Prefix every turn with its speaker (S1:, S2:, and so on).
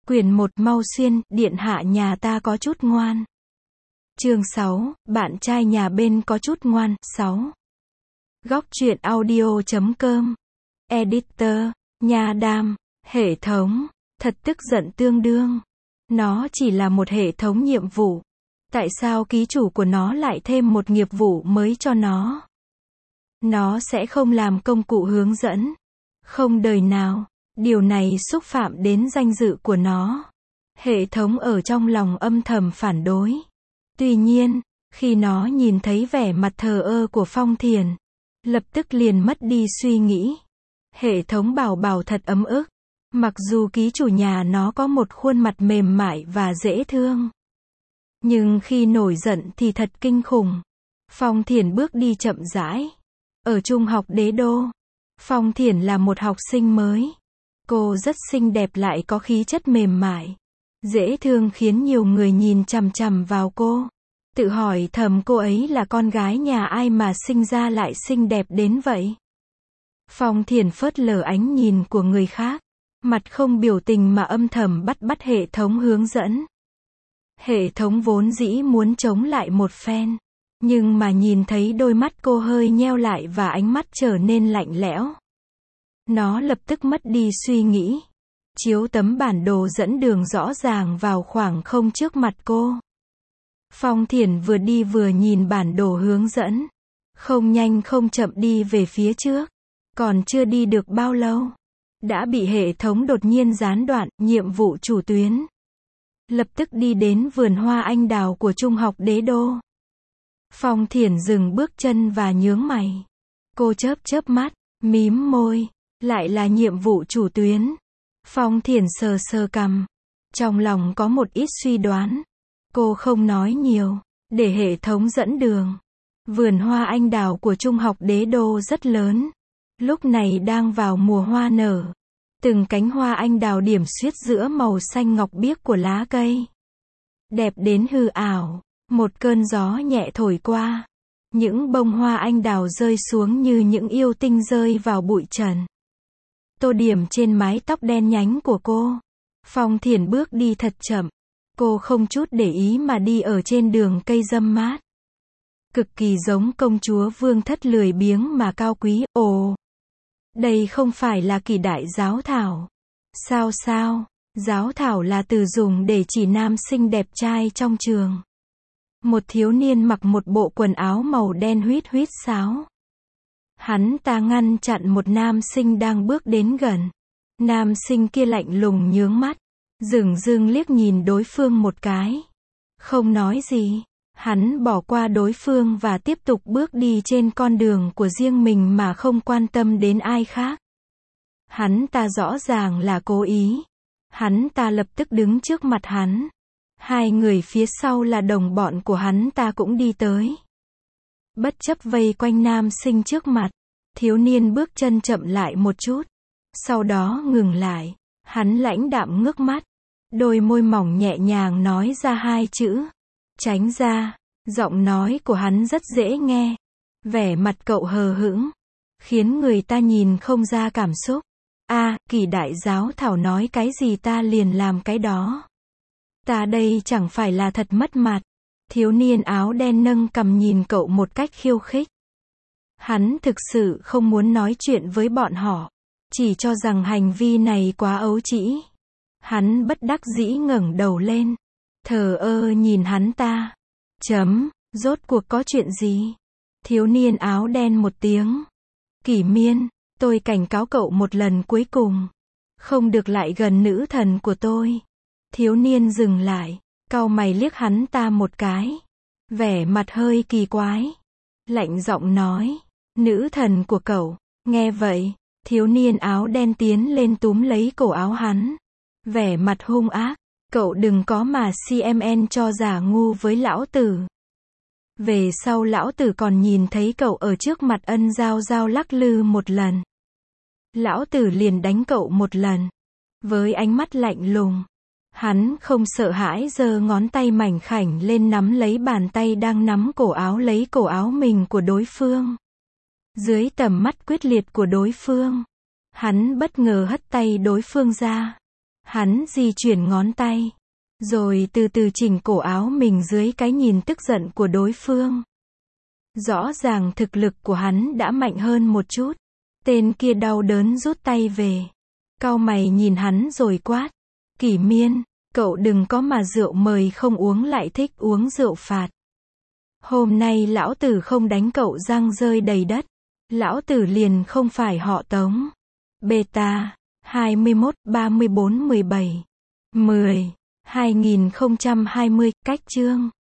S1: Quyển 1 mau xuyên, điện hạ nhà ta có chút ngoan. Chương 6, bạn trai nhà bên có chút ngoan. 6. Góc truyện audio.com. Editor, Nha Đam, hệ thống, thật tức giận tương đương. Nó chỉ là một hệ thống nhiệm vụ. Tại sao ký chủ của nó lại thêm một nghiệp vụ mới cho nó? Nó sẽ không làm công cụ hướng dẫn. Không đời nào. Điều này xúc phạm đến danh dự của nó. Hệ thống ở trong lòng âm thầm phản đối. Tuy nhiên, khi nó nhìn thấy vẻ mặt thờ ơ của Phong Thiền, lập tức liền mất đi suy nghĩ. Hệ thống bảo thật ấm ức. Mặc dù ký chủ nhà nó có một khuôn mặt mềm mại và dễ thương, nhưng khi nổi giận thì thật kinh khủng. Phong Thiền bước đi chậm rãi. Ở Trung học Đế Đô, Phong Thiền là một học sinh mới. Cô rất xinh đẹp lại có khí chất mềm mại, dễ thương khiến nhiều người nhìn chằm chằm vào cô. Tự hỏi thầm cô ấy là con gái nhà ai mà sinh ra lại xinh đẹp đến vậy. Phong Thiền phớt lờ ánh nhìn của người khác, mặt không biểu tình mà âm thầm bắt hệ thống hướng dẫn. Hệ thống vốn dĩ muốn chống lại một phen, nhưng mà nhìn thấy đôi mắt cô hơi nheo lại và ánh mắt trở nên lạnh lẽo, nó lập tức mất đi suy nghĩ. Chiếu tấm bản đồ dẫn đường rõ ràng vào khoảng không trước mặt cô. Phong Thiền vừa đi vừa nhìn bản đồ hướng dẫn, không nhanh không chậm đi về phía trước. Còn chưa đi được bao lâu, đã bị hệ thống đột nhiên gián đoạn nhiệm vụ chủ tuyến. Lập tức đi đến vườn hoa anh đào của Trung học Đế Đô. Phong Thiền dừng bước chân và nhướng mày. Cô chớp mắt, mím môi. Lại là nhiệm vụ chủ tuyến. Phong Thiền sờ cằm. Trong lòng có một ít suy đoán. Cô không nói nhiều, để hệ thống dẫn đường. Vườn hoa anh đào của Trung học Đế Đô rất lớn. Lúc này đang vào mùa hoa nở. Từng cánh hoa anh đào điểm xuyết giữa màu xanh ngọc biếc của lá cây. Đẹp đến hư ảo. Một cơn gió nhẹ thổi qua. Những bông hoa anh đào rơi xuống như những yêu tinh rơi vào bụi trần. Tô điểm trên mái tóc đen nhánh của cô. Phong Thiền bước đi thật chậm. Cô không chút để ý mà đi ở trên đường cây râm mát. Cực kỳ giống công chúa vương thất lười biếng mà cao quý. Ồ! Đây không phải là Kỳ Đại Giáo Thảo. Sao? Giáo thảo là từ dùng để chỉ nam sinh đẹp trai trong trường. Một thiếu niên mặc một bộ quần áo màu đen huýt sáo. Hắn ta ngăn chặn một nam sinh đang bước đến gần. Nam sinh kia lạnh lùng nhướng mắt, dửng dưng liếc nhìn đối phương một cái. Không nói gì, hắn bỏ qua đối phương và tiếp tục bước đi trên con đường của riêng mình mà không quan tâm đến ai khác. Hắn ta rõ ràng là cố ý. Hắn ta lập tức đứng trước mặt hắn. Hai người phía sau là đồng bọn của hắn ta cũng đi tới. Bất chấp vây quanh nam sinh trước mặt, thiếu niên bước chân chậm lại một chút. Sau đó ngừng lại. Hắn lãnh đạm ngước mắt. Đôi môi mỏng nhẹ nhàng nói ra hai chữ. Tránh ra. Giọng nói của hắn rất dễ nghe. Vẻ mặt cậu hờ hững, khiến người ta nhìn không ra cảm xúc. Kỳ Đại Giáo Thảo nói cái gì ta liền làm cái đó. Ta đây chẳng phải là thật mất mặt. Thiếu niên áo đen nâng cằm nhìn cậu một cách khiêu khích. Hắn thực sự không muốn nói chuyện với bọn họ. Chỉ cho rằng hành vi này quá ấu trĩ. Hắn bất đắc dĩ ngẩng đầu lên. Thờ ơ nhìn hắn ta. Rốt cuộc có chuyện gì? Thiếu niên áo đen một tiếng. Kỷ Miên, tôi cảnh cáo cậu một lần cuối cùng. Không được lại gần nữ thần của tôi. Thiếu niên dừng lại, cau mày liếc hắn ta một cái. Vẻ mặt hơi kỳ quái. Lạnh giọng nói. Nữ thần của cậu. Nghe vậy, thiếu niên áo đen tiến lên túm lấy cổ áo hắn. Vẻ mặt hung ác. Cậu đừng có mà CMN cho giả ngu với lão tử. Về sau lão tử còn nhìn thấy cậu ở trước mặt Ân Giao Giao lắc lư một lần. Lão tử liền đánh cậu một lần. Với ánh mắt lạnh lùng. Hắn không sợ hãi giơ ngón tay mảnh khảnh lên nắm lấy bàn tay đang nắm cổ áo lấy cổ áo mình của đối phương. Dưới tầm mắt quyết liệt của đối phương, hắn bất ngờ hất tay đối phương ra. Hắn di chuyển ngón tay, rồi từ từ chỉnh cổ áo mình dưới cái nhìn tức giận của đối phương. Rõ ràng thực lực của hắn đã mạnh hơn một chút. Tên kia đau đớn rút tay về. Cau mày nhìn hắn rồi quát. Kỷ Miên, cậu đừng có mà rượu mời không uống lại thích uống rượu phạt. Hôm nay lão tử không đánh cậu răng rơi đầy đất. Lão tử liền không phải họ Tống. Beta 21 34 17 10 2020 cách chương